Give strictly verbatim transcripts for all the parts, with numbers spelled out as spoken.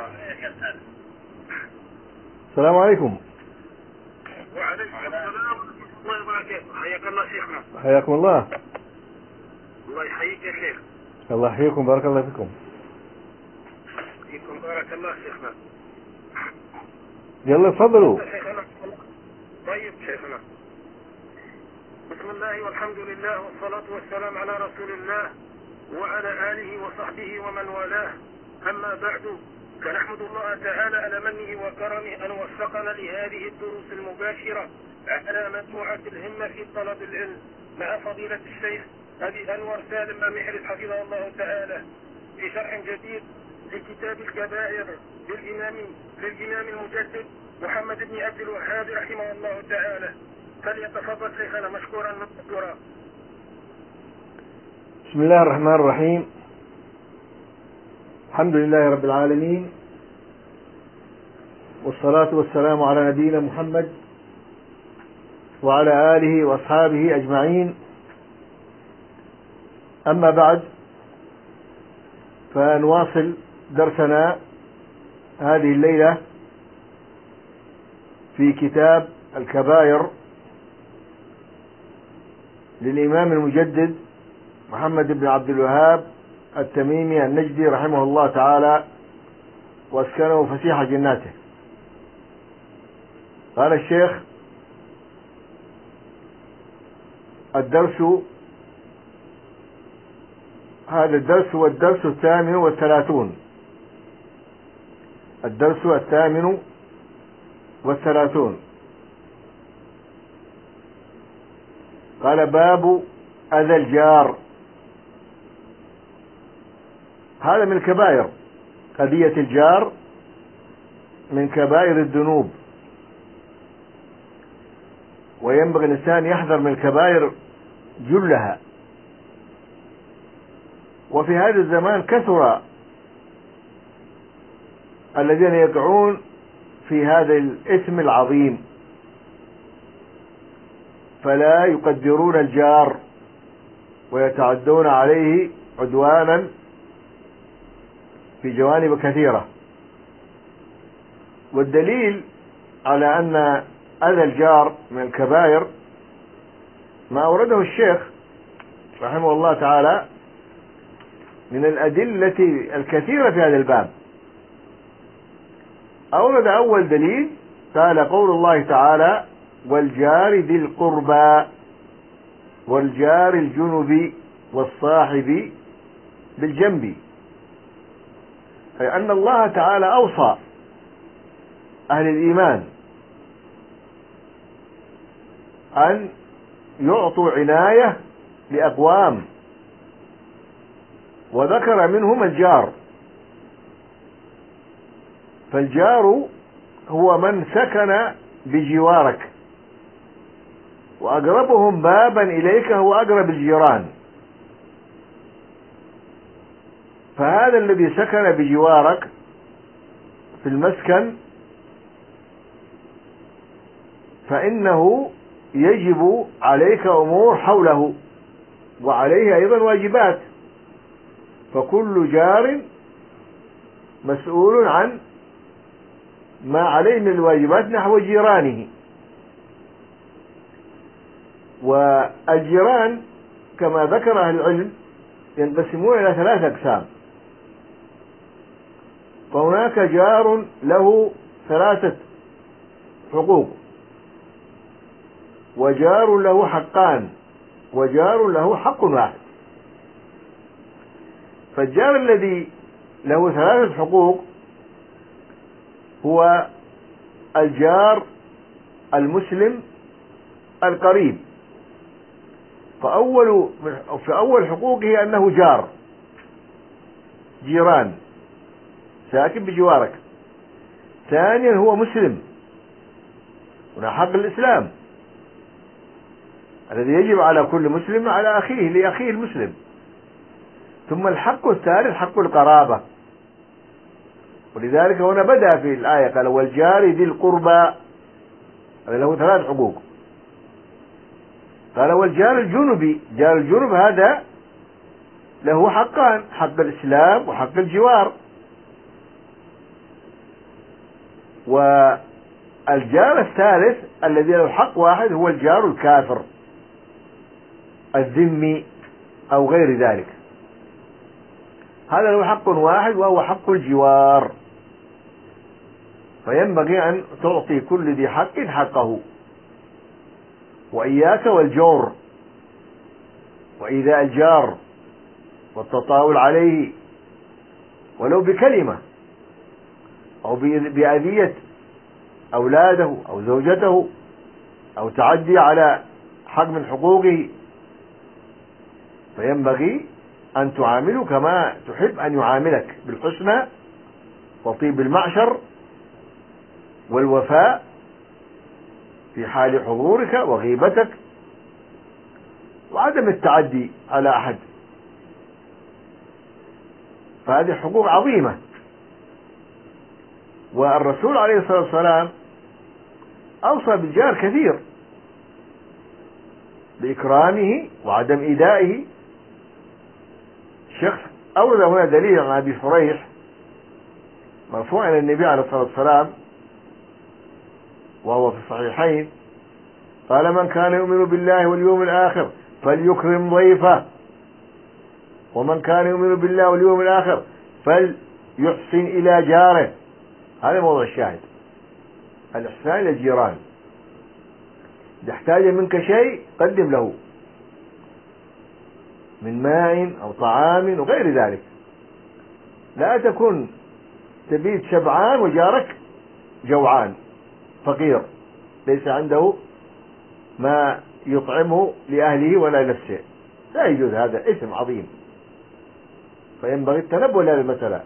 السلام عليكم. وعليكم السلام ورحمة الله وبركاته. حياك الله شيخنا. حياكم الله. الله يحييك يا شيخ. الله يحييكم، بارك الله فيكم. فيكم بارك الله شيخنا. يلا تفضلوا. طيب شيخنا، بسم الله والحمد لله والصلاة والسلام على رسول الله وعلى آله وصحبه ومن والاه. أما بعد، فنحمد الله تعالى على منه وكرمه أن وفقنا لهذه الدروس المباشرة على مجموعة الهمة في طلب العلم مع فضيلة الشيخ أبي أنور سالم محرز حفظه الله تعالى في شرح جديد لكتاب الكبائر للإمام للإمام المجدد محمد بن عبد الوهاب رحمه الله تعالى. فليتفضل شيخنا مشكورا مذكورا. بسم الله الرحمن الرحيم. الحمد لله رب العالمين، والصلاة والسلام على نبينا محمد وعلى آله وأصحابه أجمعين. أما بعد، فنواصل درسنا هذه الليلة في كتاب الكبائر للإمام المجدد محمد بن عبد الوهاب التميمي النجدي رحمه الله تعالى واسكنه فسيح جناته. قال الشيخ: الدرس هذا الدرس هو الدرس الثامن والثلاثون الدرس الثامن والثلاثون قال: باب أذى الجار. هذا من الكبائر، أذية الجار من كبائر الذنوب، وينبغي الإنسان يحذر من الكبائر جلها. وفي هذا الزمان كثر الذين يقعون في هذا الإثم العظيم، فلا يقدرون الجار ويتعدون عليه عدوانا في جوانب كثيرة. والدليل على أن أذى الجار من الكبائر ما أورده الشيخ رحمه الله تعالى من الأدلة الكثيرة في هذا الباب. أورد أول دليل، قال: قول الله تعالى: والجار ذي القربى والجار الجنب والصاحب بالجنب. أي أن الله تعالى أوصى أهل الإيمان أن يعطوا عناية لأقوام، وذكر منهم الجار. فالجار هو من سكن بجوارك، وأقربهم بابا إليك هو أقرب الجيران. فهذا الذي سكن بجوارك في المسكن فإنه يجب عليك أمور حوله، وعليه أيضا واجبات. فكل جار مسؤول عن ما عليه من الواجبات نحو جيرانه. والجيران كما ذكر أهل العلم ينقسمون إلى ثلاث أقسام. فهناك جار له ثلاثة حقوق، وجار له حقان، وجار له حق واحد. فالجار الذي له ثلاثة حقوق هو الجار المسلم القريب. فأول في أول حقوقه أنه جار، جيران، ساكن بجوارك. ثانيا هو مسلم، هنا حق الإسلام الذي يجب على كل مسلم على أخيه لأخيه المسلم. ثم الحق الثالث حق القرابة، ولذلك هنا بدأ في الآية قال: والجار ذي القربى، هذا له ثلاث حقوق. قال: والجار الجنبي، جار الجنب هذا له حقان، حق الإسلام وحق الجوار. والجار الثالث الذي له حق واحد هو الجار الكافر الذمي أو غير ذلك، هذا له حق واحد وهو حق الجوار. فينبغي أن تعطي كل ذي حق حقه، وإياك والجور وإيذاء الجار والتطاول عليه ولو بكلمة أو بأذية أولاده أو زوجته أو تعدي على حق من حقوقه. فينبغي أن تعامله كما تحب أن يعاملك بالحسنى وطيب المعشر والوفاء في حال حضورك وغيبتك، وعدم التعدي على أحد. فهذه حقوق عظيمة، والرسول عليه الصلاة والسلام أوصى بالجار كثير بإكرامه وعدم إيذائه. شخص أورد هنا دليل عن أبي فريح مرفوع إلى النبي عليه الصلاة والسلام وهو في الصحيحين، قال: من كان يؤمن بالله واليوم الآخر فليكرم ضيفه، ومن كان يؤمن بالله واليوم الآخر فليحسن إلى جاره. هذا موضوع الشاهد، الإحسان إلى الجيران. إذا احتاج منك شيء قدم له من ماء أو طعام وغير ذلك. لا تكن تبيت شبعان وجارك جوعان فقير ليس عنده ما يطعمه لأهله ولا نفسه، لا يجوز، هذا إثم عظيم. فينبغي التنبه لهذه المسألة.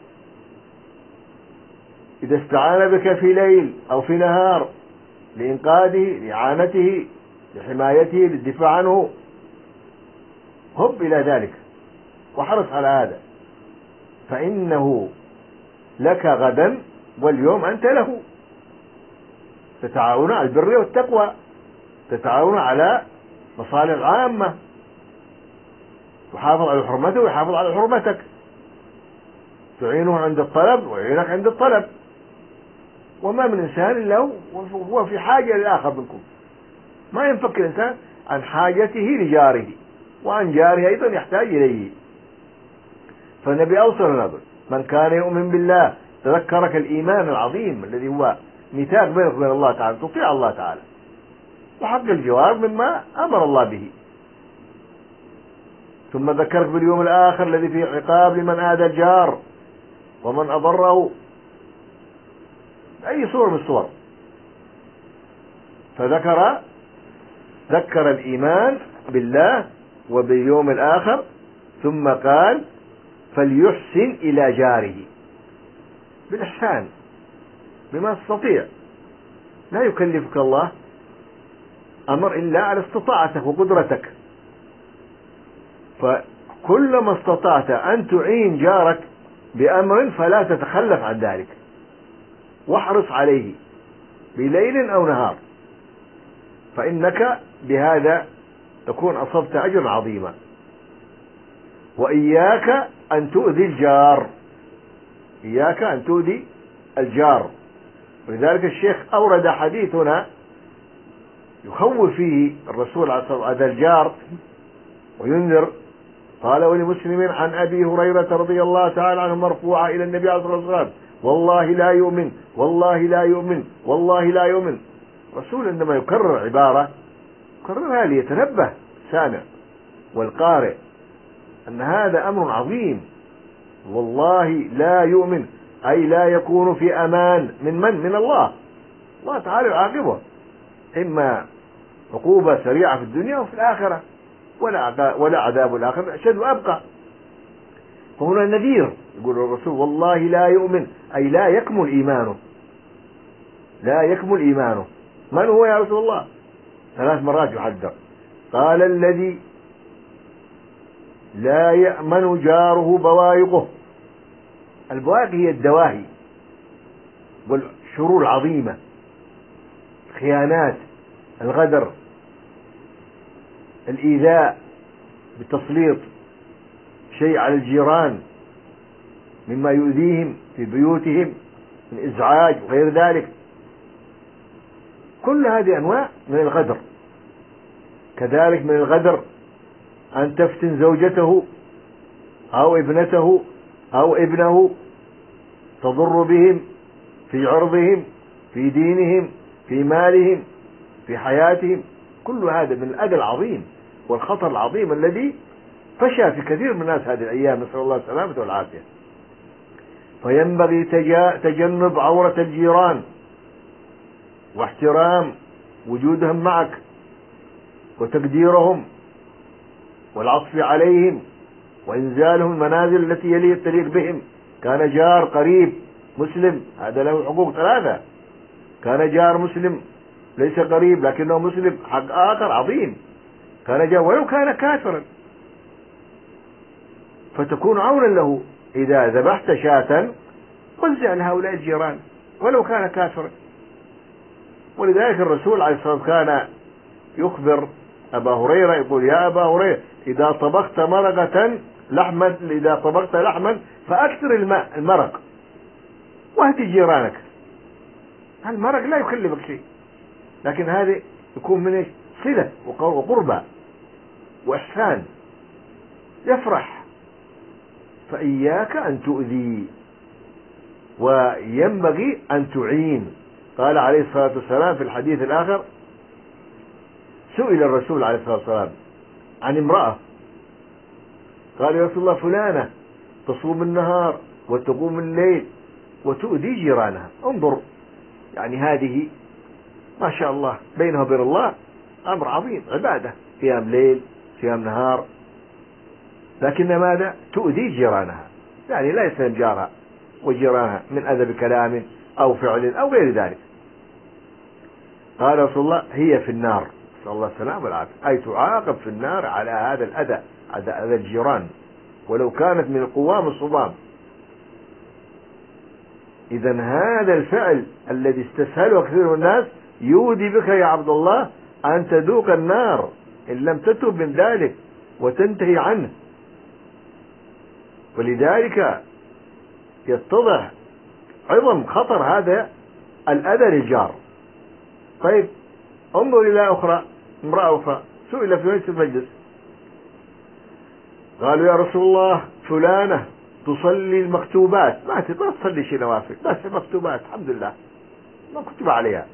إذا استعان بك في ليل أو في نهار لإنقاذه لإعانته لحمايته للدفاع عنه، هب إلى ذلك وحرص على هذا، فإنه لك غدا واليوم أنت له. تتعاون على البر والتقوى، تتعاون على مصالح عامة، تحافظ على حرمته ويحافظ على حرمتك، تعينه عند الطلب ويعينك عند الطلب. وما من إنسان إلا هو في حاجة للآخر منكم، ما ينفك الإنسان عن حاجته لجاره، وعن جاره أيضا يحتاج إليه. فالنبي أوصل نظر: من كان يؤمن بالله، تذكرك الإيمان العظيم الذي هو ميثاق بينك وبين الله تعالى، تطيع الله تعالى، وحق الجوار مما أمر الله به. ثم ذكرك باليوم الآخر الذي فيه عقاب لمن آذى الجار ومن أضره أي صورة من الصور. فذكر ذكر الإيمان بالله وباليوم الآخر، ثم قال: فليحسن إلى جاره، بالإحسان بما تستطيع. لا يكلفك الله أمر إلا على استطاعتك وقدرتك، فكلما استطعت أن تعين جارك بأمر فلا تتخلف عن ذلك، واحرص عليه بليل أو نهار، فإنك بهذا تكون أصبت أجرا عظيما. وإياك أن تؤذي الجار، إياك أن تؤذي الجار. ولذلك الشيخ أورد حديث هنا يخوف فيه الرسول عليه الصلاة والسلام الجار وينذر. قال: ولمسلم عن أبي هريرة رضي الله تعالى عنه مرفوعا إلى النبي عليه الصلاة والسلام: والله لا يؤمن، والله لا يؤمن، والله لا يؤمن. رسول عندما يكرر عبارة يكررها ليتنبه السامع والقارئ أن هذا أمر عظيم. والله لا يؤمن أي لا يكون في أمان من من؟ من الله. الله تعالى يعاقبه، إما عقوبة سريعة في الدنيا وفي الآخرة، ولا ولا عذاب الآخرة أشد وأبقى. فهنا النذير، يقول الرسول: والله لا يؤمن أي لا يكمل إيمانه، لا يكمل إيمانه. من هو يا رسول الله؟ ثلاث مرات يحذر. قال: الذي لا يأمن جاره بوائقه. البوائق هي الدواهي والشرور العظيمة، الخيانات، الغدر، الإيذاء بتسليط شيء على الجيران مما يؤذيهم في بيوتهم من إزعاج وغير ذلك. كل هذه أنواع من الغدر. كذلك من الغدر أن تفتن زوجته أو ابنته أو ابنه، تضر بهم في عرضهم، في دينهم، في مالهم، في حياتهم. كل هذا من الأذى العظيم والخطر العظيم الذي فشى في كثير من الناس هذه الأيام، نسأل الله السلامة والعافية. فينبغي تجنب عورة الجيران واحترام وجودهم معك وتقديرهم والعطف عليهم وإنزالهم المنازل التي يليق تليق بهم. كان جار قريب مسلم، هذا له حقوق ثلاثة. كان جار مسلم ليس قريب لكنه مسلم، حق آخر عظيم. كان جار ولو كان كافرا، فتكون عونا له. إذا ذبحت شاة وزع لهؤلاء الجيران ولو كان كافرا. ولذلك الرسول عليه الصلاة والسلام كان يخبر أبا هريرة، يقول: يا أبا هريرة، إذا طبخت مرقة لحما إذا طبخت لحما فأكثر الماء المرق واهدي جيرانك. المرق لا يكلفك شيء، لكن هذا يكون من صلة وقربة وإحسان، يفرح. فإياك أن تؤذي، وينبغي أن تعين. قال عليه الصلاة والسلام في الحديث الآخر: سئل الرسول عليه الصلاة والسلام عن امرأة، قال: يا رسول الله، فلانة تصوم النهار وتقوم الليل وتؤذي جيرانها. انظر، يعني هذه ما شاء الله بينها وبين الله أمر عظيم، عبادة، صيام ليل صيام نهار، لكن ماذا؟ تؤذي جيرانها، يعني لا يسلم جارها وجيرانها من أذى بكلام أو فعل أو غير ذلك. قال رسول الله: هي في النار، نسأل الله السلامة والعافية، أي تعاقب في النار على هذا الأذى، على أذى الجيران، ولو كانت من القوام الصبام. إذا هذا الفعل الذي استسهله كثير من الناس يودي بك يا عبد الله أن تذوق النار إن لم تتب من ذلك وتنتهي عنه. ولذلك يتضح عظم خطر هذا الأذى للجار. طيب، انظر إلى أخرى، امرأة أخرى سئل في مجلس المجلس، قالوا: يا رسول الله، فلانة تصلي المكتوبات، ما تصلي شيء نوافل، بس المكتوبات الحمد لله ما كتب عليها،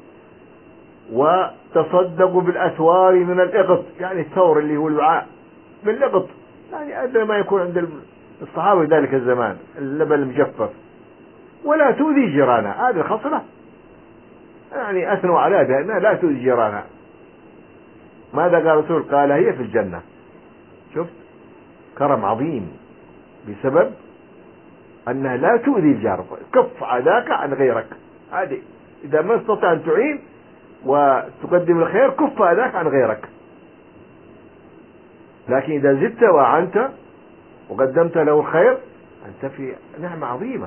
وتصدق بالأثوار من الإقط، يعني الثور اللي هو الوعاء من الإقط، يعني أدنى ما يكون عند الصحابة ذلك الزمان، اللبن المجفف، ولا تؤذي جيرانها. هذه الخصلة يعني أثنوا عليها بأنها لا تؤذي جيرانها. ماذا قال الرسول؟ قال: هي في الجنة. شفت كرم عظيم بسبب أنها لا تؤذي الجار، كف عداك عن غيرك. هذه إذا ما استطعت أن تعين وتقدم الخير، كف عداك عن غيرك. لكن إذا زدت وعنت وقدمت له الخير، أنت في نعمة عظيمة.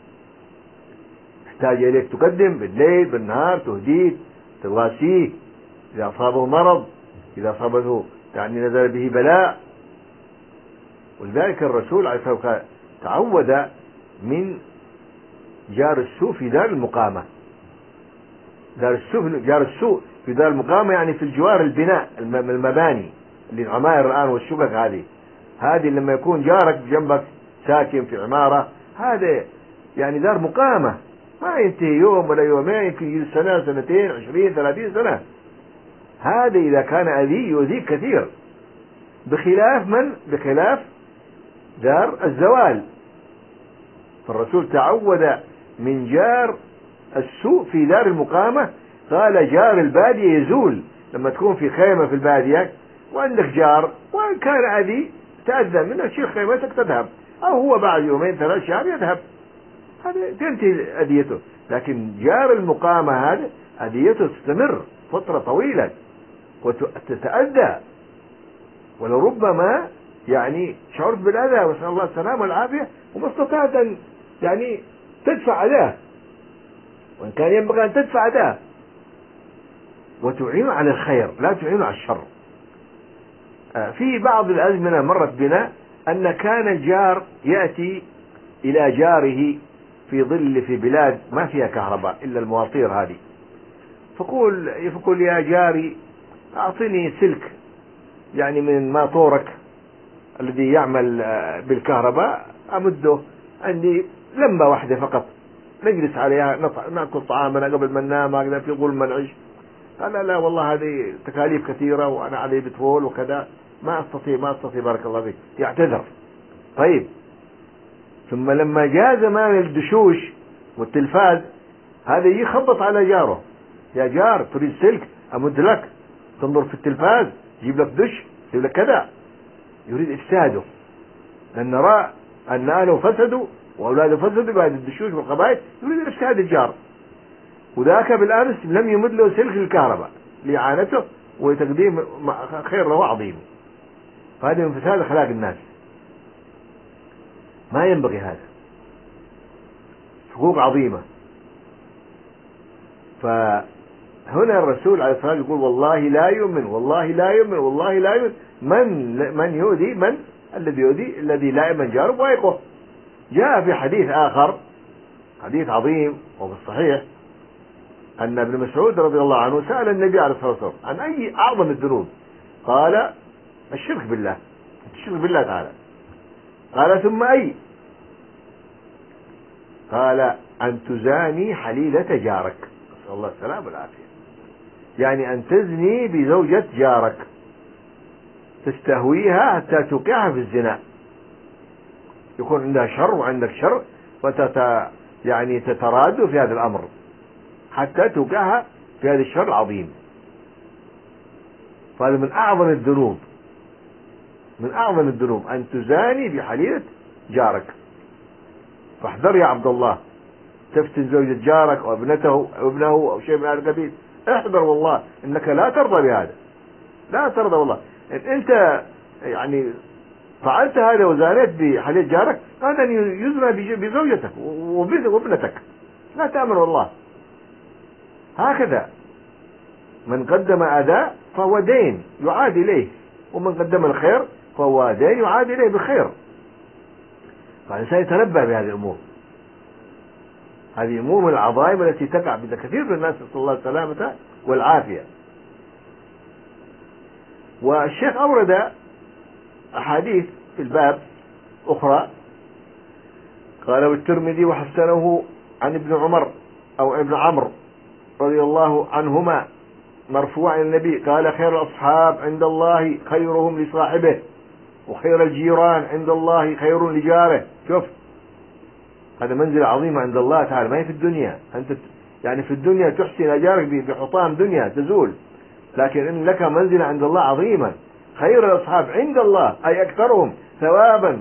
يحتاج إليك تقدم بالليل بالنهار، تهديه تواسيه إذا أصابه مرض، إذا أصابته يعني نزل به بلاء. ولذلك الرسول عليه الصلاة والسلام تعود من جار السوء في دار المقامة. دار السوء جار السوء في دار المقامة يعني في الجوار البناء المباني اللي العماير الآن والشقق، هذه هذه لما يكون جارك جنبك ساكن في عمارة، هذا يعني دار مقامة، ما ينتهي يوم ولا يومين، يمكن يجي سنة سنتين عشرين ثلاثين سنة. هذا إذا كان أذي يؤذيك كثير، بخلاف من؟ بخلاف دار الزوال. فالرسول تعود من جار السوء في دار المقامة. قال: جار البادية يزول. لما تكون في خيمة في البادية وعندك جار وإن كان أذي تأذى منه، تشيل خيمتك تذهب، أو هو بعد يومين ثلاث شهور يذهب، هذا تنتهي أذيته. لكن جار المقامة هذا أذيته تستمر فترة طويلة وتتأذى، ولربما يعني شعرت بالأذى، وسأل الله السلامة والعافية، وما استطعت أن يعني تدفع أذاه، وإن كان ينبغي أن تدفع أذاه وتعين على الخير، لا تعين على الشر. في بعض الأزمنة مرت بنا أن كان الجار يأتي إلى جاره في في ظل في بلاد ما فيها كهرباء إلا المواطير هذه، فقول يقول يا جاري أعطني سلك يعني من ماطورك الذي يعمل بالكهرباء، أمده عندي لمبة واحدة فقط نجلس عليها ناكل طعامنا قبل ما ننام، هكذا في ظلم نعيش. قال لا لا والله هذه تكاليف كثيرة وأنا علي بترول وكذا، ما أستطيع ما أستطيع بارك الله فيك، يعتذر. طيب ثم لما جاء زمان الدشوش والتلفاز هذا يخبط على جاره، يا جار تريد سلك أمد لك، تنظر في التلفاز يجيب لك دش يجيب لك كذا، يريد إفساده، لأن رأى أن أهله فسدوا وأولاده فسدوا بعد الدشوش والقبائل، يريد إفساد الجار. وذاك بالأمس لم يمد له سلك الكهرباء لإعانته وتقديم خير له عظيم. فهذا من فساد أخلاق الناس، ما ينبغي هذا، حقوق عظيمة. فهنا الرسول عليه الصلاة والسلام يقول والله لا يؤمن والله لا يؤمن والله لا يؤمن من من يؤذي من الذي يؤذي الذي لا يؤمن جاره ويقه. جاء في حديث آخر حديث عظيم وفي الصحيح أن ابن مسعود رضي الله عنه سأل النبي عليه الصلاة والسلام عن أي أعظم الذنوب، قال الشرك بالله، الشرك بالله تعالى. قال ثم أي؟ قال أن تزاني حليلة جارك، نسأل الله السلامة والعافية، يعني أن تزني بزوجة جارك، تستهويها حتى توقعها في الزنا، يكون عندها شر وعندك شر وتت يعني تتراد في هذا الأمر حتى توقعها في هذا الشر العظيم. فهذا من أعظم الذنوب، من أعظم الذنوب أن تزاني بحليلة جارك. فاحذر يا عبد الله، تفتن زوجة جارك أو ابنته أو ابنه أو شيء من هذا القبيل، احذر والله إنك لا ترضى بهذا، لا ترضى والله. إن أنت يعني فعلت هذا وزانيت بحليلة جارك، هذا يزنى بزوجتك وابنتك، لا تأمن والله. هكذا من قدم أذى فهو دين يعاد إليه، ومن قدم الخير فهو دين يعاد إليه بالخير. فالإنسان يتنبه بهذه الأمور، هذه أمور من العظائم التي تقع بين كثير من الناس، نسأل الله السلامة والعافية. والشيخ أورد أحاديث في الباب أخرى، قال والترمذي وحسنه عن ابن عمر أو ابن عمرو رضي الله عنهما مرفوعا النبي قال خير الأصحاب عند الله خيرهم لصاحبه، وخير الجيران عند الله خير لجاره. شوف هذا منزلة عظيمة عند الله تعالى، ما هي في الدنيا. أنت يعني في الدنيا تحسن إلى جارك بحطام دنيا تزول، لكن إن لك منزلة عند الله عظيمة. خير الأصحاب عند الله أي أكثرهم ثوابا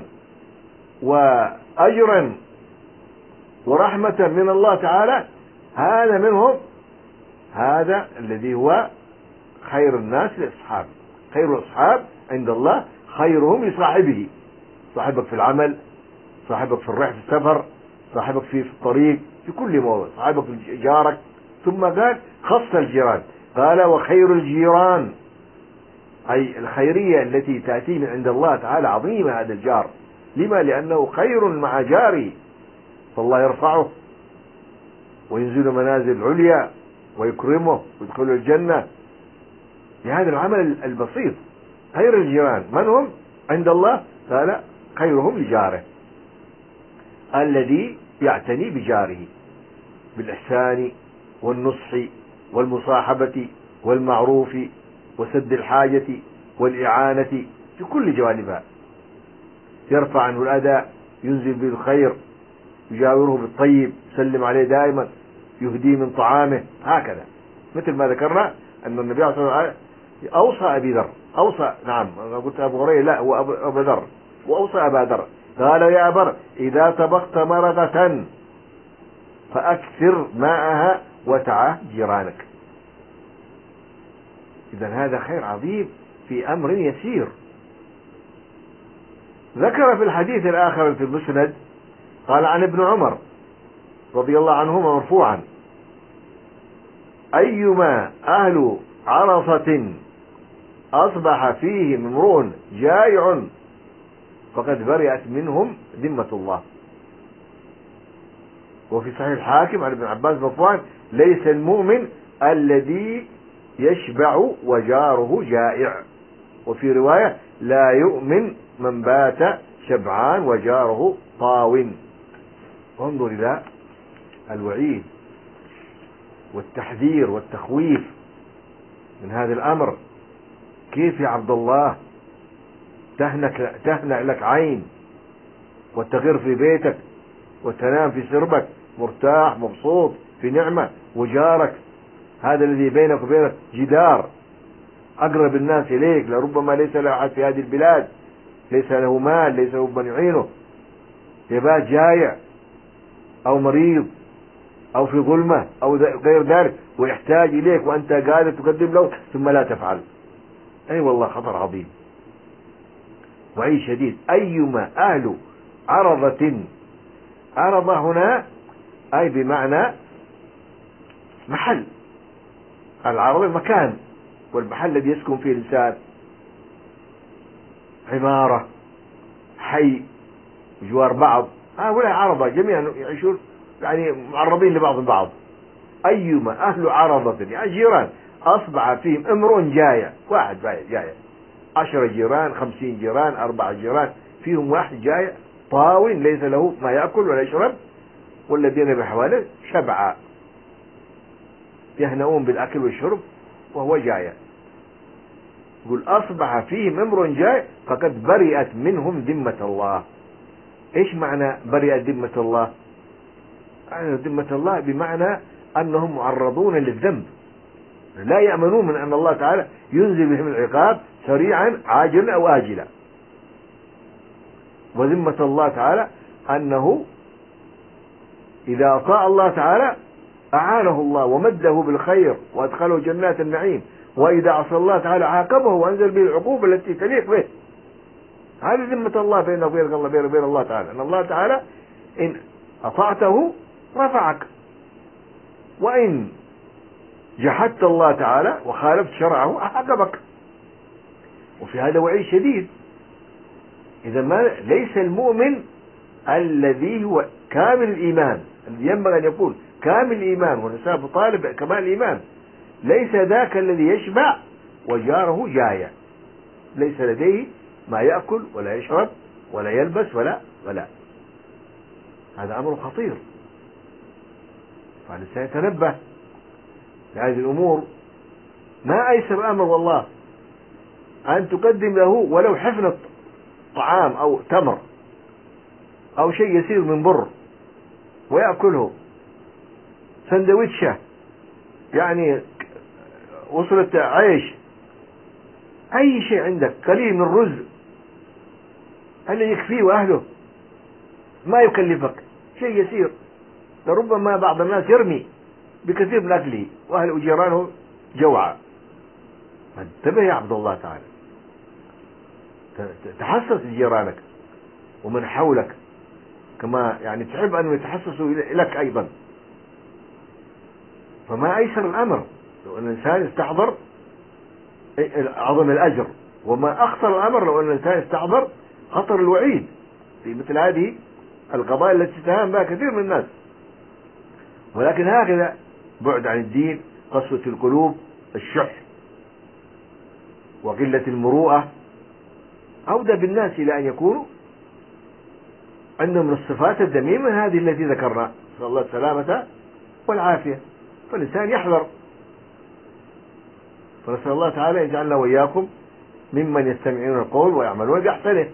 وأجرا ورحمة من الله تعالى، هذا منهم، هذا الذي هو خير الناس لأصحاب. خير الأصحاب عند الله خيرهم لصاحبه، صاحبك في العمل، صاحبك في الرحلة في السفر، صاحبك في الطريق، في كل موضع، صاحبك في جارك. ثم قال خص الجيران، قال وخير الجيران أي الخيرية التي تأتي من عند الله تعالى عظيمة هذا الجار. لما؟ لأنه خير مع جاري، فالله يرفعه وينزل منازل عليا ويكرمه ويدخله الجنة بهذا العمل البسيط. خير الجيران من هم عند الله؟ قال خيرهم لجاره الذي يعتني بجاره بالإحسان والنصح والمصاحبة والمعروف وسد الحاجة والإعانة في كل جوانبها، يرفع عنه الأذى، ينزل به الخير، يجاوره بالطيب، يسلم عليه دائما، يهديه من طعامه، هكذا. مثل ما ذكرنا أن النبي صلى الله عليه وسلم أوصى أبي ذر، أوصى نعم قلت أبو هريرة لا هو أبو ذر، وأوصى أبا ذر قال يا أبر إذا طبخت مرقة فأكثر ماءها وتعه جيرانك. إذن هذا خير عظيم في أمر يسير. ذكر في الحديث الآخر في المسند قال عن ابن عمر رضي الله عنهما مرفوعا أيما أهل عرصة أصبح فيهم امرؤ جائع فقد برئت منهم ذمة الله. وفي صحيح الحاكم عن ابن عباس مرفوعا: ليس المؤمن الذي يشبع وجاره جائع. وفي رواية: لا يؤمن من بات شبعان وجاره طاو. انظر إلى الوعيد والتحذير والتخويف من هذا الأمر. كيف يا عبد الله تهنك تهنأ لك عين وتغر في بيتك وتنام في سربك مرتاح مبسوط في نعمة، وجارك هذا الذي بينك وبينك جدار أقرب الناس إليك لربما ليس له أحد في هذه البلاد، ليس له مال، ليس له من يعينه، يبات جايع أو مريض أو في ظلمة أو غير ذلك ويحتاج إليك وأنت قادر تقدم له ثم لا تفعل. أي أيوة والله خطر عظيم وعيد شديد. أيما أهل عرضة، عرضة هنا أي بمعنى محل، العرض المكان والمحل الذي يسكن فيه الإنسان، عمارة، حي، جوار بعض، هؤلاء عرضة جميعا يعيشون يعني معرضين لبعض البعض. أيما أهل عرضة يعني جيران أصبح فيهم امرؤ جايع، واحد جايع، عشرة جيران، خمسين جيران، أربعة جيران، فيهم واحد جايع طاو ليس له ما يأكل ولا يشرب، والذين بحواله شبعا يهنؤون بالأكل والشرب وهو جايع. يقول أصبح فيهم امرؤ جايع فقد برئت منهم ذمة الله. إيش معنى برئت ذمة الله؟ يعني ذمة الله بمعنى أنهم معرضون للذنب، لا يأمنون من أن الله تعالى ينزل بهم العقاب سريعا عاجلا أو آجلا. وذمة الله تعالى أنه إذا أطاع الله تعالى أعانه الله ومده بالخير وأدخله جنات النعيم، وإذا عصى الله تعالى عاقبه وأنزل به العقوبة التي تليق به. هذه ذمة الله بينه وبين الله، بين وبين الله تعالى، أن الله تعالى إن أطعته رفعك، وإن جحدت الله تعالى وخالفت شرعه عاقبك. وفي هذا وعيد شديد. إذا ما ليس المؤمن الذي هو كامل الإيمان، الذي ينبغي أن يكون كامل الإيمان ونساب طالب كمال الإيمان، ليس ذاك الذي يشبع وجاره جايع، ليس لديه ما يأكل ولا يشرب ولا يلبس ولا ولا هذا أمر خطير. فالإنسان يتنبه لهذه الأمور. ما أيسر أمر والله أن تقدم له ولو حفنة طعام أو تمر أو شيء يسير من بر ويأكله، سندويتشة يعني وصلت عيش، أي شيء عندك قليل من الرز اللي يكفيه وأهله، ما يكلفك شيء يسير. لربما بعض الناس يرمي بكثير من أكله وأهل وجيرانه جوعا. انتبه يا عبد الله تعالى، تحسس لجيرانك ومن حولك كما يعني تحب أن يتحسسوا لك أيضا. فما أيسر الأمر لو أن الإنسان استحضر عظم الأجر، وما أخطر الأمر لو أن الإنسان استحضر خطر الوعيد في مثل هذه القضايا التي تتهم بها كثير من الناس. ولكن هكذا بعد عن الدين، قسوة القلوب، الشح وقلة المروءة أودى بالناس إلى أن يكونوا عندهم من الصفات الذميمة هذه التي ذكرنا، نسأل الله السلامة والعافية. فالإنسان يحذر. فنسأل الله تعالى يجعلنا وإياكم ممن يستمعون القول ويعملون بأحسنه.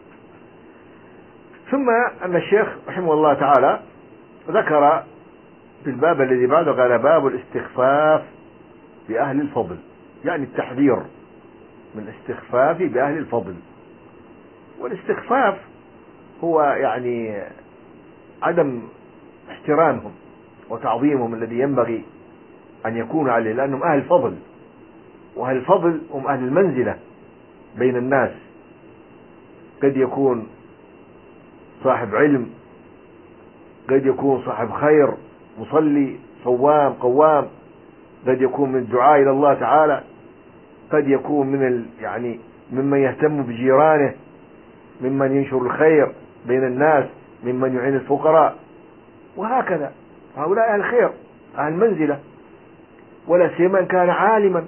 ثم أن الشيخ رحمه الله تعالى ذكر في الباب الذي بعده قال: باب الاستخفاف بأهل الفضل، يعني التحذير من الاستخفاف بأهل الفضل. والاستخفاف هو يعني عدم احترامهم وتعظيمهم الذي ينبغي أن يكون عليه، لأنهم أهل فضل، وأهل الفضل هم أهل المنزلة بين الناس. قد يكون صاحب علم، قد يكون صاحب خير، مصلي، صوام، قوام، قد يكون من الدعاء إلى الله تعالى، قد يكون من ال يعني ممن يهتم بجيرانه، ممن ينشر الخير بين الناس، ممن يعين الفقراء. وهكذا هؤلاء أهل الخير أهل المنزلة، ولا سيما إن كان عالما،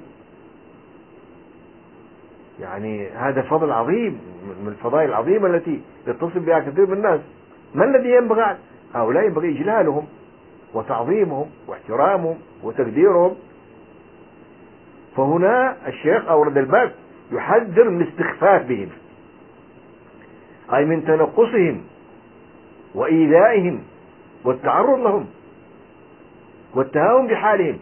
يعني هذا فضل عظيم من الفضائل العظيمة التي يتصل بها كثير من الناس. ما الذي ينبغي؟ هؤلاء ينبغي إجلالهم وتعظيمهم واحترامهم وتقديرهم. فهنا الشيخ أورد الباب يحذر من الاستخفاف بهم، أي من تنقصهم وإيذائهم والتعرض لهم والتهاون بحالهم،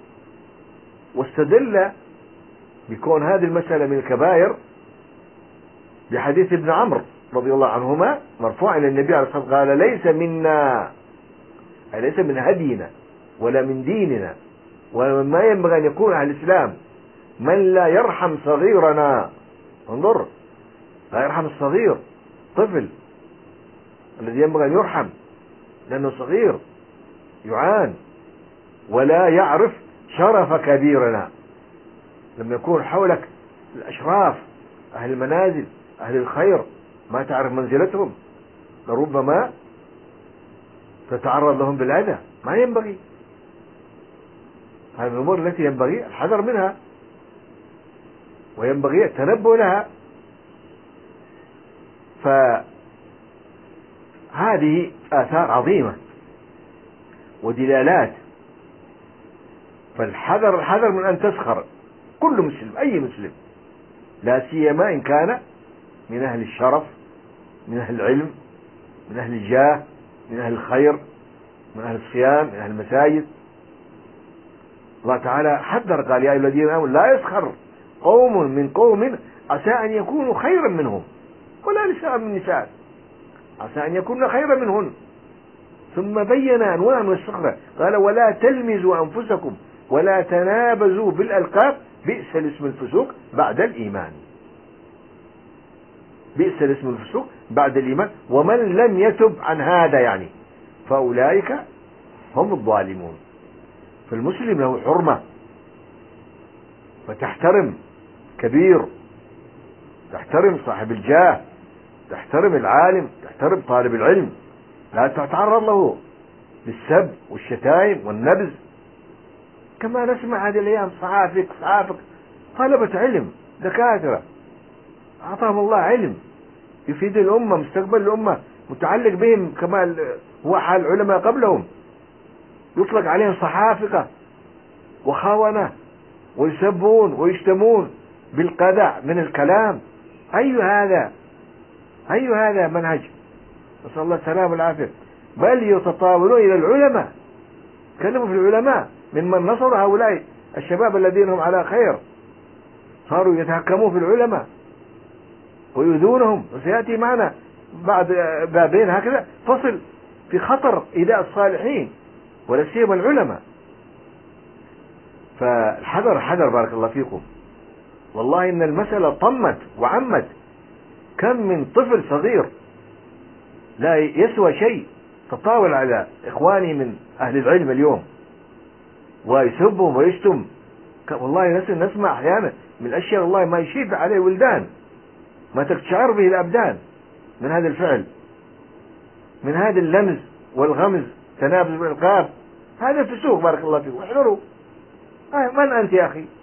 واستدل بكون هذه المسألة من الكبائر بحديث ابن عمرو رضي الله عنهما مرفوع إلى النبي عليه الصلاة والسلام قال: ليس منا، أي ليس من هدينا ولا من ديننا وما ينبغي أن يكون على الإسلام من لا يرحم صغيرنا. انظر، لا يرحم الصغير، طفل الذي ينبغي أن يرحم لأنه صغير يعان، ولا يعرف شرف كبيرنا. لما يكون حولك الأشراف أهل المنازل أهل الخير ما تعرف منزلتهم، لربما تتعرض لهم بالأذى، ما ينبغي. هذه الأمور التي ينبغي الحذر منها وينبغي التنبه لها. فهذه آثار عظيمة ودلالات، فالحذر الحذر من أن تسخر كل مسلم، أي مسلم، لا سيما إن كان من أهل الشرف، من أهل العلم، من أهل الجاه، من أهل الخير، من أهل الصيام، من أهل المساجد. الله تعالى حذر قال: يا أيها الذين آمنوا لا يسخر قوم من قوم عسى أن يكونوا خيرا منهم ولا نساء من نساء عسى أن يكون خيرا منهن. ثم بين أنواع من السخرة قال: ولا تلمزوا أنفسكم ولا تنابزوا بالألقاب بئس الاسم الفسوق بعد الإيمان. بئس الاسم الفسوق بعد الإيمان، ومن لم يتب عن هذا يعني فأولئك هم الظالمون. فالمسلم له حرمة، فتحترم كبير، تحترم صاحب الجاه، تحترم العالم، تحترم طالب العلم، لا تتعرض له بالسب والشتائم والنبذ. كما نسمع هذه الأيام صحافك صحافك طلبة علم دكاترة أعطاهم الله علم يفيد الأمة، مستقبل الأمة متعلق بهم كما هو حال العلماء قبلهم، يطلق عليهم صحافقة وخونة ويسبون ويشتمون بالقذع من الكلام. أي هذا أي هذا منهج؟ نسأل الله السلامة والعافية. بل يتطاولون إلى العلماء، تكلموا في العلماء ممن نصر هؤلاء الشباب الذين هم على خير، صاروا يتحكمون في العلماء ويؤذونهم. وسيأتي معنا بعد بابين هكذا فصل في خطر إيذاء الصالحين ولا سيما العلماء. فالحذر حذر بارك الله فيكم. والله إن المسألة طمت وعمت، كم من طفل صغير لا يسوى شيء تطاول على إخواني من أهل العلم اليوم ويسبهم ويشتم. والله نسمع أحيانا من الأشياء والله ما يشيب عليه ولدان، ما تقشعر به الأبدان من هذا الفعل، من هذا اللمز والغمز، تنابز بالألقاب. هذا فسوق بارك الله فيكم، احذروا. آه من أنت يا أخي؟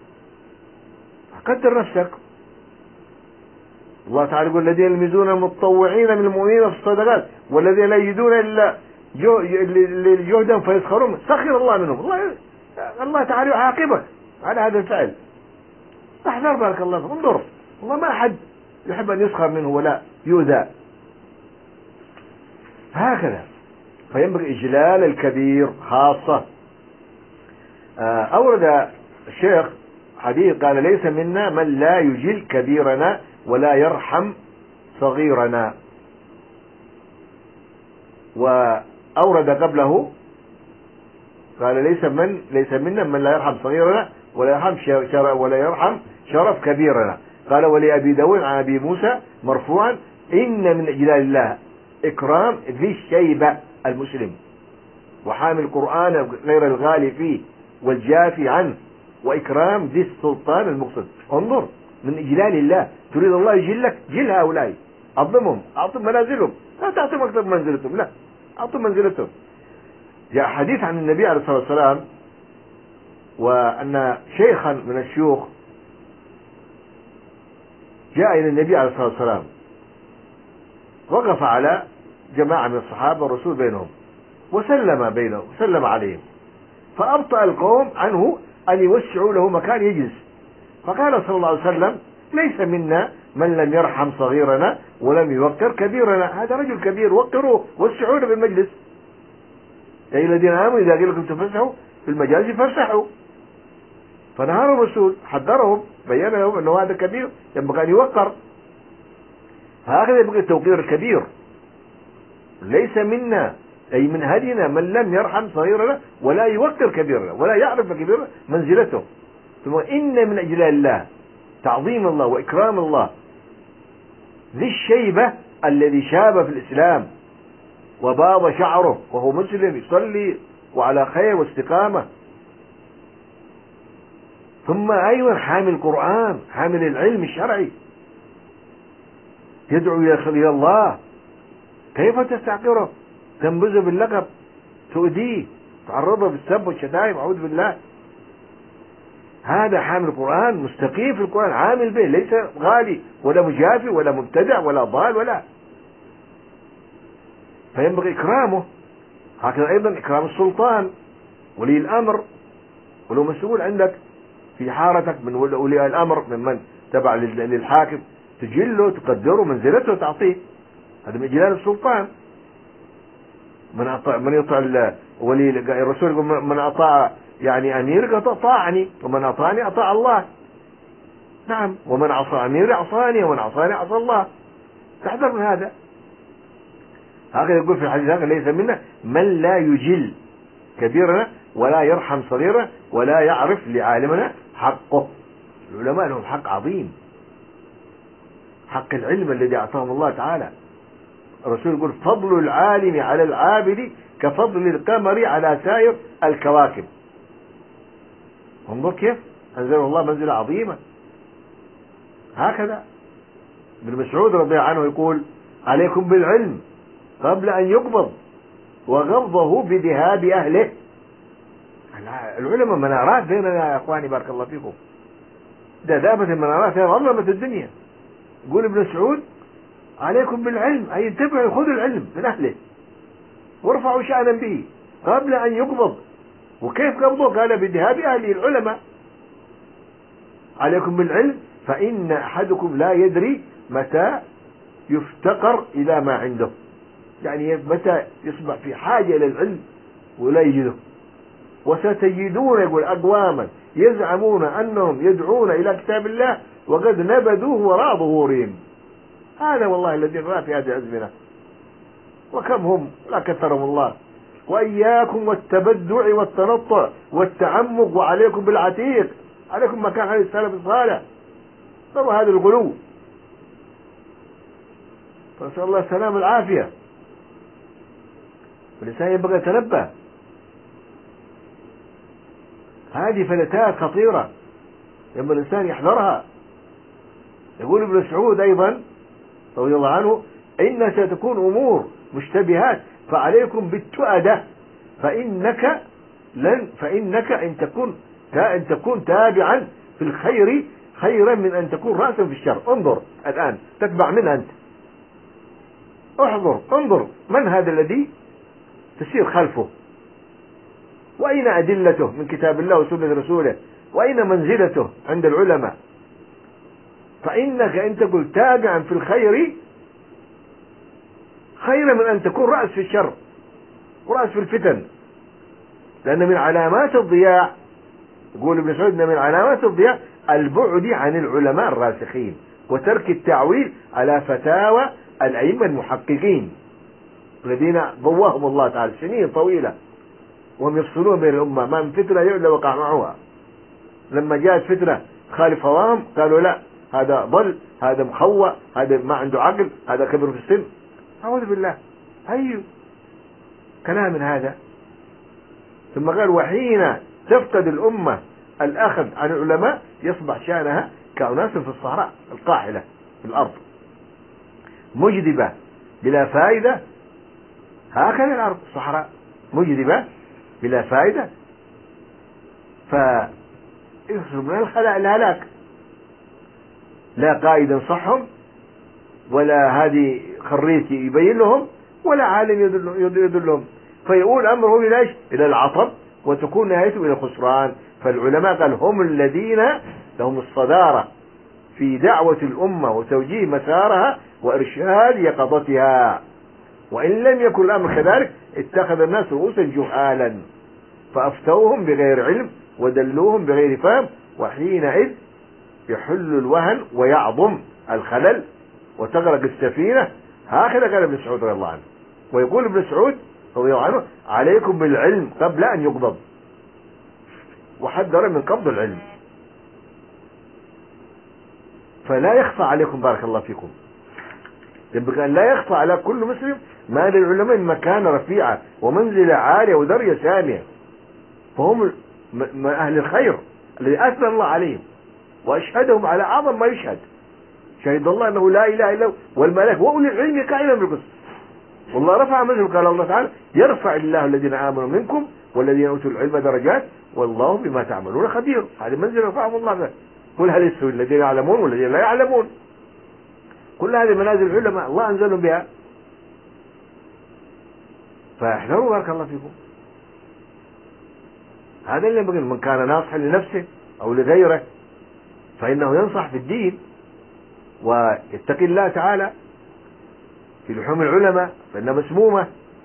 قدر نفسك. الله تعالى يقول: الذين يلمزون المتطوعين من المؤمنين في الصدقات والذين لا يجدون إلا جهدا فيسخرون سخر الله منهم. الله الله تعالى يعاقبك على هذا الفعل. احذر بارك الله فيك، انظر، والله ما أحد يحب أن يسخر منه ولا يؤذى هكذا. فينبغي إجلال الكبير خاصة. أورد الشيخ حديث قال: ليس منا من لا يجل كبيرنا ولا يرحم صغيرنا. وأورد قبله قال: ليس من ليس منا من لا يرحم صغيرنا ولا يرحم ولا يرحم شرف كبيرنا. قال: ولأبي داود عن أبي موسى مرفوعا: إن من إجلال الله إكرام ذي الشيبة المسلم وحامل القرآن غير الغالي فيه والجافي عنه وإكرام ذي السلطان المقصد. انظر، من إجلال الله. تريد الله يجلك، جل هؤلاء، عظمهم، أعطهم منازلهم، لا تعطهم أكثر منزلتهم، لا أعطهم منزلتهم. جاء حديث عن النبي عليه الصلاة والسلام وأن شيخا من الشيوخ جاء إلى النبي عليه الصلاة والسلام، وقف على جماعة من الصحابة والرسول بينهم وسلم بينهم وسلم عليهم، فأبطأ القوم عنه أن يوسعوا له مكان يجلس، فقال صلى الله عليه وسلم: ليس منا من لم يرحم صغيرنا ولم يوقر كبيرنا. هذا رجل كبير، وقروه وسعوه بالمجلس. يا أيها الذين آمنوا إذا قيل لكم تفسحوا في المجالس فافسحوا. فنهار الرسول، حذرهم، بين لهم أنه هذا كبير ينبغي أن يوقر. هكذا يبقى التوقير الكبير. ليس منا أي من هدينا من لم يرحم صغيرنا ولا يوقر كبيرنا ولا يعرف كبيرنا منزلته. ثم إن من أجلال الله تعظيم الله وإكرام الله ذي الشيبة الذي شاب في الإسلام وباض شعره وهو مسلم يصلي وعلى خير واستقامة، ثم أيضا حامل القرآن، حامل العلم الشرعي، يدعو إلى الله، كيف تستعقره؟ تنبذه باللقب، تؤذيه، تعرضه بالسب والشتائم، أعوذ بالله. هذا حامل القرآن، مستقيم في القرآن، عامل به، ليس غالي ولا مجافي ولا مبتدع ولا ضال ولا، فينبغي إكرامه. هكذا أيضا إكرام السلطان، ولي الأمر، ولو مسؤول عندك في حارتك من ولي الأمر ممن تبع للحاكم، تجله، تقدره، منزلته تعطيه، هذا من إجلال السلطان. من أطاع من يطاع ولي الرسول يقول: من أطاع يعني أمير أطاعني، ومن أطاعني أطاع الله. نعم، ومن عصى أمير عصاني، ومن عصاني عصى الله. تحذر من هذا. هكذا يقول في الحديث: هذا ليس منا من لا يجل كبيرنا ولا يرحم صغيرنا ولا يعرف لعالمنا حقه. العلماء لهم حق عظيم، حق العلم الذي أعطاهم الله تعالى. الرسول يقول: فضل العالم على العابد كفضل القمر على سائر الكواكب. انظر كيف أنزل الله منزلة عظيمة. هكذا ابن مسعود رضي الله عنه يقول: عليكم بالعلم قبل أن يقبض، وغضه بذهاب أهله. العلماء منارات بيننا يا أخواني، بارك الله فيكم. ده ذابت المنارات، هي ظلمت الدنيا. يقول ابن مسعود: عليكم بالعلم، أي انتبهوا، خذوا العلم من أهله وارفعوا شأنا به قبل أن يقبض. وكيف قبضوا؟ قال: بذهاب أهله العلماء. عليكم بالعلم فإن أحدكم لا يدري متى يفتقر إلى ما عنده، يعني متى يصبح في حاجة إلى العلم ولا يجده. وستجدون، يقول، أقواما يزعمون أنهم يدعون إلى كتاب الله وقد نبذوه وراء ظهورهم. هذا والله الذي رأى في هذه الأزمنة، وكم هم، لا كثرهم الله. وإياكم والتبدع والتنطع والتعمق، وعليكم بالعتيق، عليكم ما كان عليه السلف الصالح. طبعا هذا الغلو، فنسأل الله السلام العافية. والإنسان ينبغي يتنبه. هذه فلتات خطيرة ينبغي الإنسان يحذرها. يقول ابن مسعود أيضا رضي الله عنه: إن ستكون أمور مشتبهات فعليكم بالتؤدة، فإنك لن فإنك إن تكون إن تكون تابعا في الخير خيرا من أن تكون رأسا في الشر. انظر الآن، تتبع من أنت؟ احضر، انظر من هذا الذي تسير خلفه، وأين أدلته من كتاب الله وسنة رسوله، وأين منزلته عند العلماء. فإنك إن تكون تابعا في الخير خيرا من أن تكون رأس في الشر ورأس في الفتن. لأن من علامات الضياع، يقول ابن مسعود: من علامات الضياع البعد عن العلماء الراسخين وترك التعويل على فتاوى الأئمة المحققين الذين ضواهم الله تعالى سنين طويلة وهم يفصلون بين الأمة، ما من فتنة إلا وقع معها. لما جاءت فتنة خالف هواهم قالوا: لا، هذا ضل، هذا مخوى، هذا ما عنده عقل، هذا كبر في السن. أعوذ بالله، أي كلام من هذا. ثم قال: وحين تفقد الأمة الأخذ عن العلماء يصبح شأنها كأناس في الصحراء القاحلة في الأرض مجدبة بلا فائدة. هكذا الأرض صحراء مجدبة بلا فائدة، فيخسر من الهلاك. لا قائد ينصحهم، ولا هذه خريج يبين لهم، ولا عالم يدلهم، فيقول أمره إلى إيش؟ إلى العطب، وتكون نهايته إلى الخسران. فالعلماء قال هم الذين لهم الصدارة في دعوة الأمة وتوجيه مسارها وإرشاد يقظتها، وإن لم يكن الأمر كذلك اتخذ الناس رؤوسا جهالا فأفتوهم بغير علم ودلوهم بغير فهم، وحينئذ يحل الوهن ويعظم الخلل وتغرق السفينة. هكذا قال ابن سعود رضي الله عنه. ويقول ابن سعود رضي الله عنه عليكم بالعلم قبل أن يقبض، وحذر من قبض العلم. فلا يخفى عليكم بارك الله فيكم، ينبغي أن لا يخفى على كل مسلم ما للعلماء مكانة رفيعة ومنزلة عالية ودرجة سامية، فهم أهل الخير الذي أثنى الله عليهم وأشهدهم على أعظم ما يشهد. شهد الله أنه لا إله إلا هو والملائكة وأولي العلم قائما بالقسط. والله رفع منزل، قال الله تعالى يرفع الله الذين آمنوا منكم والذين أوتوا العلم درجات والله بما تعملون خبير. هذه منزل رفعهم الله بها. قل هل يستوي الذين يعلمون والذين لا يعلمون؟ كل هذه منازل العلماء الله أنزلهم بها. فاحذروا بارك الله فيكم. هذا اللي ينبغي من كان ناصحا لنفسه أو لغيره فإنه ينصح في الدين ويتقي الله تعالى في لحوم العلماء فإنها مسمومة،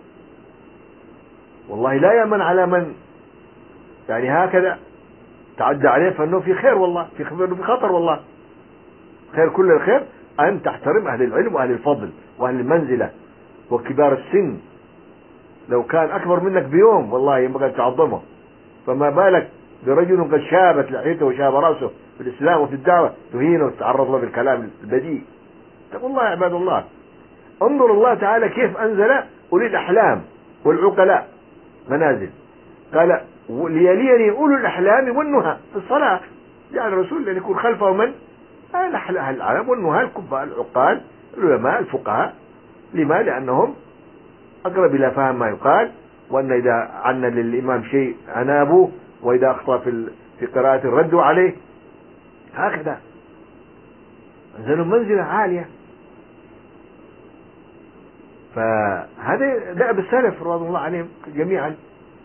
والله لا يأمن على من يعني هكذا تعدى عليه فإنه في خير، والله في في خطر، والله خير كل الخير أن تحترم أهل العلم وأهل الفضل وأهل المنزلة وكبار السن. لو كان أكبر منك بيوم والله ينبغي أن تعظمه، فما بالك برجل قد شابت لحيته وشاب رأسه في الإسلام وفي الدعوة تهينه وتتعرض له بالكلام البذيء. اتقوا الله يا عباد الله. انظر الله تعالى كيف أنزل أولي الأحلام والعقلاء منازل، قال ليليني أولو الأحلام والنهى في الصلاة، يعني الرسول أن يكون خلفه من الأحلام والنهى الكبار العقال العلماء الفقهاء. لما؟ لأنهم أقرب إلى فهم ما يقال، وأن إذا عنا للإمام شيء أنابوه، وإذا أخطأ في في قراءة ردوا عليه. هكذا أنزلوا منزلة عالية. فهذا دأب السلف رضي الله عنهم جميعا.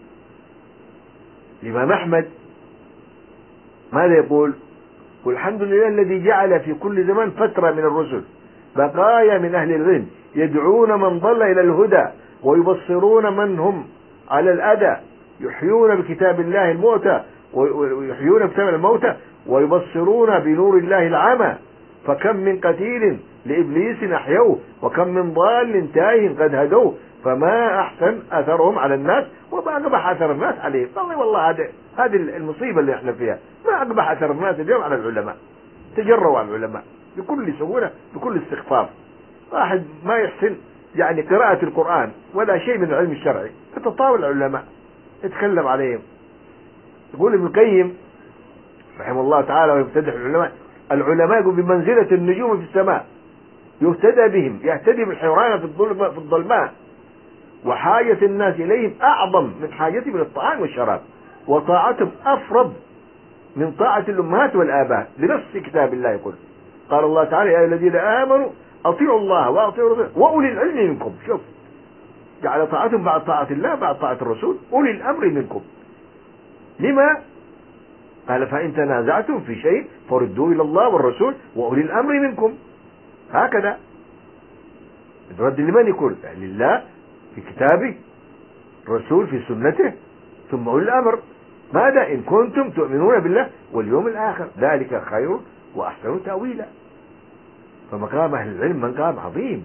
الإمام أحمد ماذا يقول؟ والحمد لله الذي جعل في كل زمان فترة من الرسل بقايا من أهل العلم يدعون من ضل إلى الهدى ويبصرون من هم على الأذى، يحيون بكتاب الله الموتى ويحيون بكتاب الموتى ويبصرون بنور الله العمى. فكم من قتيل لإبليس أحيوه وكم من ضال تائه قد هدوه، فما أحسن أثرهم على الناس وما أقبح أثر الناس عليهم. والله والله هذه هذه المصيبة اللي احنا فيها، ما أقبح أثر الناس اليوم على العلماء. تجروا على العلماء بكل سهولة بكل استخفاف. واحد ما يحسن يعني قراءة القرآن ولا شيء من العلم الشرعي يتطاول العلماء يتكلم عليهم. يقول ابن القيم رحمه الله تعالى ويمتدح العلماء، العلماء بمنزلة النجوم في السماء يهتدى بهم، يهتدي بالحيران في الظلماء في الظلماء، وحاجة الناس إليهم أعظم من حاجتهم إلى الطعام والشراب، وطاعتهم أفرض من طاعة الأمهات والآباء لنص كتاب الله. يقول قال الله تعالى يا الذين آمنوا أطيعوا الله وأطيعوا الرسول وأولي العلم منكم. شوف جعل طاعتهم بعد طاعة الله بعد طاعة الرسول أولي الأمر منكم. لما؟ قال فإن تنازعتم في شيء فردوه إلى الله والرسول وأولي الأمر منكم. هكذا الرد لمن يكون؟ يعني لله في كتابه، الرسول في سنته، ثم أولي الأمر. ماذا؟ إن كنتم تؤمنون بالله واليوم الآخر ذلك خير وأحسن تأويلا. فمقام أهل العلم مقام عظيم،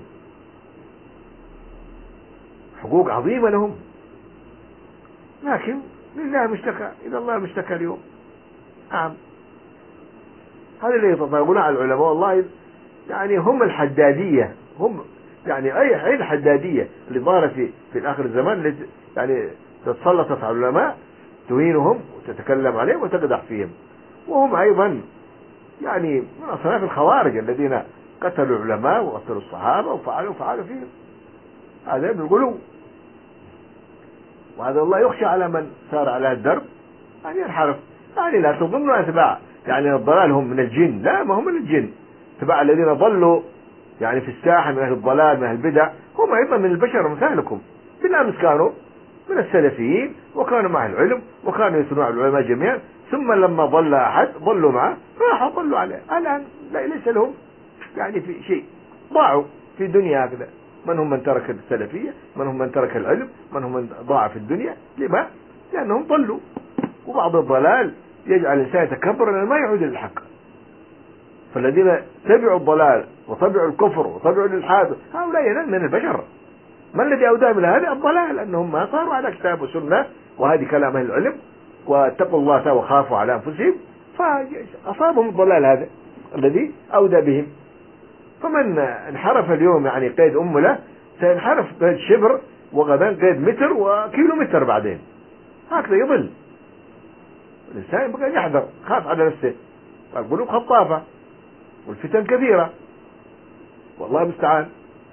حقوق عظيمة لهم، لكن لله مشتكى، إلى الله مشتكى اليوم. نعم هذا اللي يتطاولون على العلماء. والله يعني هم الحدادية، هم يعني أي أي الحدادية اللي ظهرت في في آخر الزمان اللي يعني تتسلطت على العلماء تهينهم وتتكلم عليهم وتقدح فيهم. وهم أيضا يعني من أصناف الخوارج الذين قتلوا العلماء وقتلوا الصحابة وفعلوا وفعلوا فيهم. هذا من الغلو. وهذا الله يخشى على من سار على الدرب أن ينحرف. يعني لا تظنوا أتباع يعني الضلال هم من الجن، لا، ما هم من الجن. أتباع الذين ضلوا يعني في الساحة من أهل الضلال من أهل البدع هم أيضا من البشر مثالكم. بالأمس كانوا من السلفيين وكانوا مع العلم وكانوا يثنوا على العلماء جميعا، ثم لما ضل أحد ضلوا معه راحوا ضلوا عليه. الآن ليس لهم يعني في شيء، ضاعوا في دنيا هكذا. من هم من ترك السلفية، من هم من ترك العلم، من هم من ضاع في الدنيا. لما؟ لأنهم ضلوا. وبعض الضلال يجعل الإنسان يتكبر لأنه ما يعود للحق. فالذين تبعوا الضلال وتبعوا الكفر وتبعوا الإلحاد هؤلاء من البشر. ما الذي أوداهم إلى هذا؟ الضلال، أنهم ما صاروا على كتاب وسنة وهذه كلام أهل العلم واتقوا الله وخافوا على أنفسهم، فأصابهم الضلال هذا الذي أودى بهم. فمن انحرف اليوم يعني قيد أم له سينحرف قيد شبر وغدا قيد متر وكيلو متر بعدين، هكذا يضل. الإنسان يبقى يحذر، خاف على نفسه. القلوب خطافة والفتن كثيرة، والله المستعان.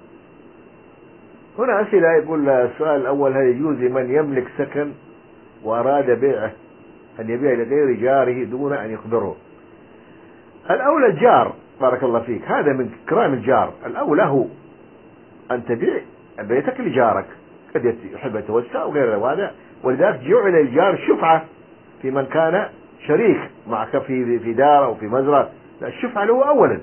هنا أسئلة. يقول السؤال الأول: هل يجوز لمن يملك سكن وأراد بيعه أن يبيع لغير جاره دون أن يخبره؟ الأولى الجار، بارك الله فيك، هذا من كرام الجار. الأولى هو أن تبيع بيتك لجارك، قد يحب يتوسع وغير هذا، ولذلك جعل الجار شفعة في من كان شريك معك في في دار أو في مزرعة، الشفعة له أولا.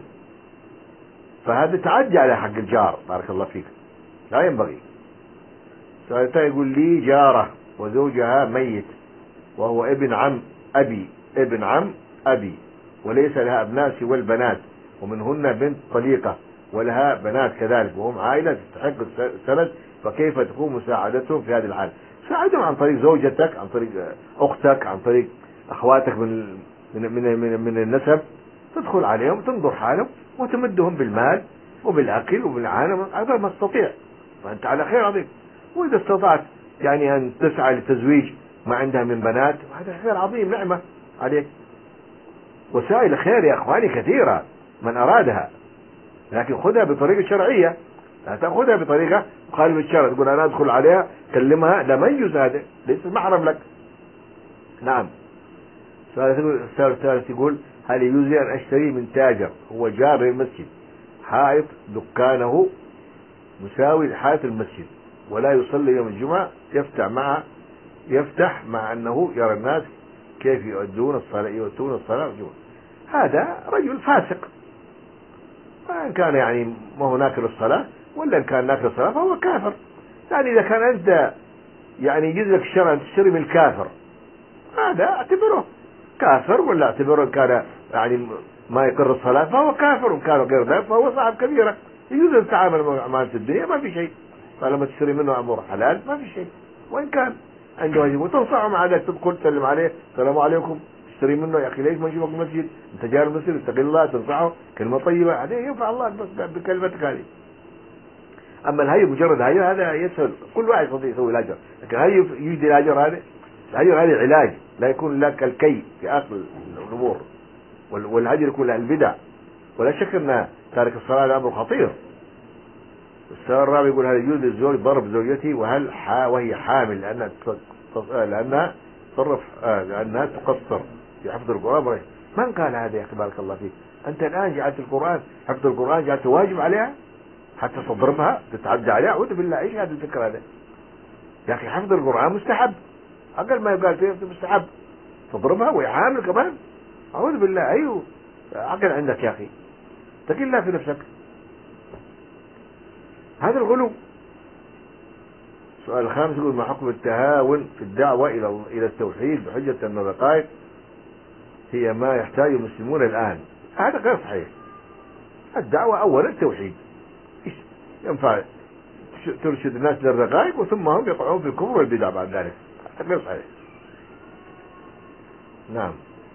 فهذا تعدي على حق الجار، بارك الله فيك، لا ينبغي. سؤالتها يقول: لي جارة وزوجها ميت وهو ابن عم أبي ابن عم أبي وليس لها أبناء سوى البنات، ومنهن بنت طليقة ولها بنات كذلك، وهم عائلة تستحق السند، فكيف تكون مساعدتهم في هذه الحال؟ ساعدهم عن طريق زوجتك، عن طريق أختك، عن طريق أخواتك من من من من, من النسب، تدخل عليهم تنظر حالهم وتمدهم بالمال وبالأكل وبالعانة هذا ما تستطيع، فأنت على خير عظيم. وإذا استطعت يعني أن تسعى للتزويج ما عندها من بنات، هذا خير عظيم، نعمة عليك. وسائل الخير يا أخواني كثيرة من أرادها، لكن خذها بطريقة شرعية، لا تأخذها بطريقة مخالفة الشرع، تقول أنا أدخل عليها كلمها، لا، ما يجوز، هذا ليس محرم لك. نعم. السؤال الثالث يقول: هل يجوز أن أشتري من تاجر هو جار للمسجد حائط دكانه مساوي لحائط المسجد ولا يصلي يوم الجمعة، يفتح مع يفتح مع أنه يرى الناس كيف يؤدون الصلاة يؤدون الصلاة الجمعة؟ هذا رجل فاسق، فإن كان يعني ما هو ناكل الصلاة ولا إن كان ناكل الصلاة فهو كافر. يعني إذا كان أنت يعني يجوز لك الشرع أن تشتري من الكافر، هذا اعتبره كافر، ولا اعتبره إن كان يعني ما يقر الصلاة فهو كافر، وإن كان غير ذلك فهو صاحب كبيرة. يجوز أن تتعامل مع أمانة الدنيا، ما في شيء، فلما تشتري منه أمور حلال ما في شيء. وإن كان عنده واجب وتنصحه مع ذلك، تدخل تسلم عليه: السلام عليكم، تشتري منه يا أخي، ليش ما نشوفك المسجد؟ أنت جار المسجد، اتق الله، تنصحه كلمة طيبة، هذا ينفع الله بكلمتك هذه. أما الهي مجرد هي هذا يسهل، كل واحد يستطيع يسوي الأجر، لكن هي يجدي الأجر هذا، الهجر هذا علاج، لا يكون لك الكي في آخر الأمور، والهجر يكون له البدع. ولا شك أن تارك الصلاة هذا أمر خطير. السؤال الرابع يقول: هل يجوز للزوج ضرب زوجته وهل حا وهي حامل لأنها لأنها تصرف لأنها تقصر في حفظ القرآن؟ من قال هذا يا أخي؟ بارك الله فيك، أنت الآن جعلت القرآن حفظ القرآن جعلت واجب عليها حتى تضربها تتعدى عليها؟ أعوذ بالله، إيش هذا الفكر هذا يا أخي؟ حفظ القرآن مستحب، أقل ما يقال فيه مستحب، تضربها وهي حامل كمان؟ أعوذ بالله. أيوه، عقل عندك يا أخي، اتق الله في نفسك، هذا الغلو. السؤال الخامس يقول: ما حكم التهاون في الدعوة إلى إلى التوحيد بحجة أن الرقائق هي ما يحتاج المسلمون الآن؟ هذا غير صحيح. الدعوة أولا التوحيد، ينفع ترشد الناس للرقائق وثم هم يقعون في الكفر والبدع بعد ذلك، هذا غير صحيح. نعم.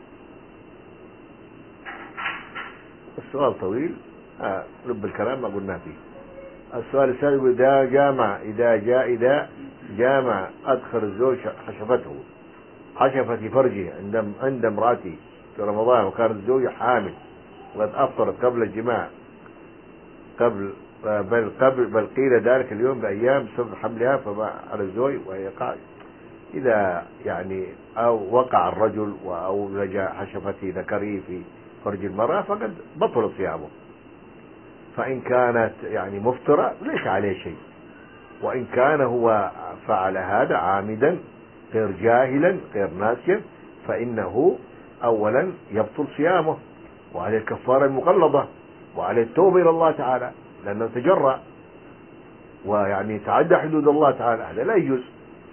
السؤال طويل، آه رب الكلام ما قلنا فيه. السؤال السابق: إذا جامع إذا جاء إذا جامع أدخل الزوج حشفته حشفة فرجه عند عند امرأته في رمضان وكانت الزوجة حامل وقد أفطرت قبل الجماع قبل بل قبل بل قيل ذلك اليوم بأيام بسبب حملها، فما على الزوج وهي قاعدة. إذا يعني أو وقع الرجل أو لجأ حشفة ذكره في فرج المرأة فقد بطل صيامه. فإن كانت يعني مفطرة ليس عليه شيء، وإن كان هو فعل هذا عامدا غير جاهلا غير ناسيا فإنه أولا يبطل صيامه، وعليه الكفارة المقلظة، وعليه التوبة إلى الله تعالى، لأنه تجرأ ويعني تعدى حدود الله تعالى، هذا لا يجوز.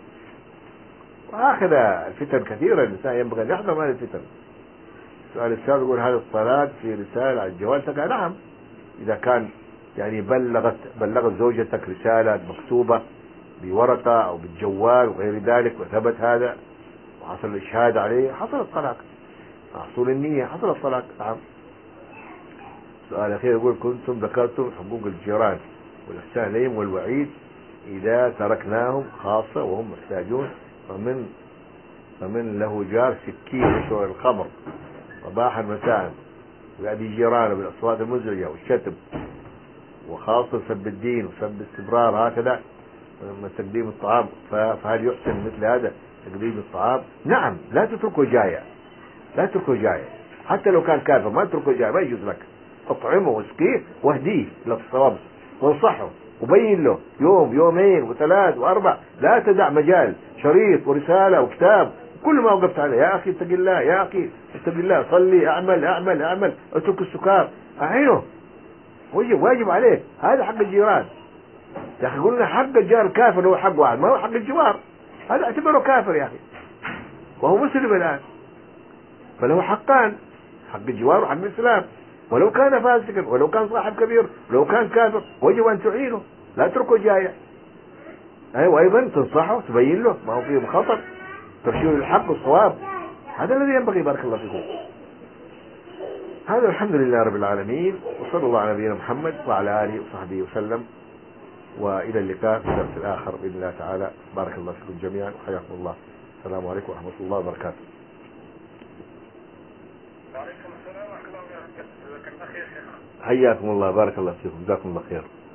وهكذا الفتن كثيرة، الإنسان ينبغي أن يحذر من هذه الفتن. سؤال السابق يقول هذا الصلاة في رسالة على الجوال تقع؟ نعم، إذا كان يعني بلغت بلغت زوجتك رسالة مكتوبة بورقة أو بالجوال وغير ذلك وثبت هذا وحصل الإشهاد عليه حصل الطلاق، حصول النية حصل الطلاق. نعم. سؤال أخير يقول كنتم ذكرتم حقوق الجيران والإحسان إليهم والوعيد إذا تركناهم خاصة وهم محتاجون، فمن فمن له جار سكين يشرب الخمر صباحا مساء ويأتي جيرانه بالأصوات المزعجة والشتم وخاصة سب الدين وسب استمرار هكذا من تقديم الطعام، فهل يحسن مثل هذا تقديم الطعام؟ نعم، لا تتركه جاية، لا تتركه جاية، حتى لو كان كافر ما تتركه جاية، ما يجوز لك. اطعمه واسقيه واهديه الى الصواب وانصحه وبين له يوم يومين وثلاث واربع، لا تدع مجال شريط ورسالة وكتاب كل ما وقفت عليه يا اخي اتق الله، يا اخي اتق الله، صلي، اعمل اعمل اعمل، اترك السكر، اعينه، واجب واجب عليه. هذا حق الجيران. يا اخي قلنا حق الجار الكافر هو حق واحد، ما هو حق الجوار، هذا اعتبره كافر يا اخي وهو مسلم الان، فله حقان، حق الجوار وحق الاسلام، ولو كان فاسقا ولو كان صاحب كبير ولو كان كافر وجب ان تعينه، لا تتركه جاية. ايوه ايضا تنصحه تبين له ما هو فيه خطر، ترشيد الحق والصواب، هذا الذي ينبغي. بارك الله فيكم. هذا الحمد لله رب العالمين، وصلى الله على نبينا محمد وعلى اله وصحبه وسلم، والى اللقاء في الدرس الاخر باذن الله تعالى. بارك الله فيكم جميعا وحياكم الله. السلام عليكم ورحمه الله وبركاته. وعليكم السلام ورحمة الله وبركاته. جزاك الله خير شيخنا. حياكم الله، بارك الله فيكم، جزاكم الله خير.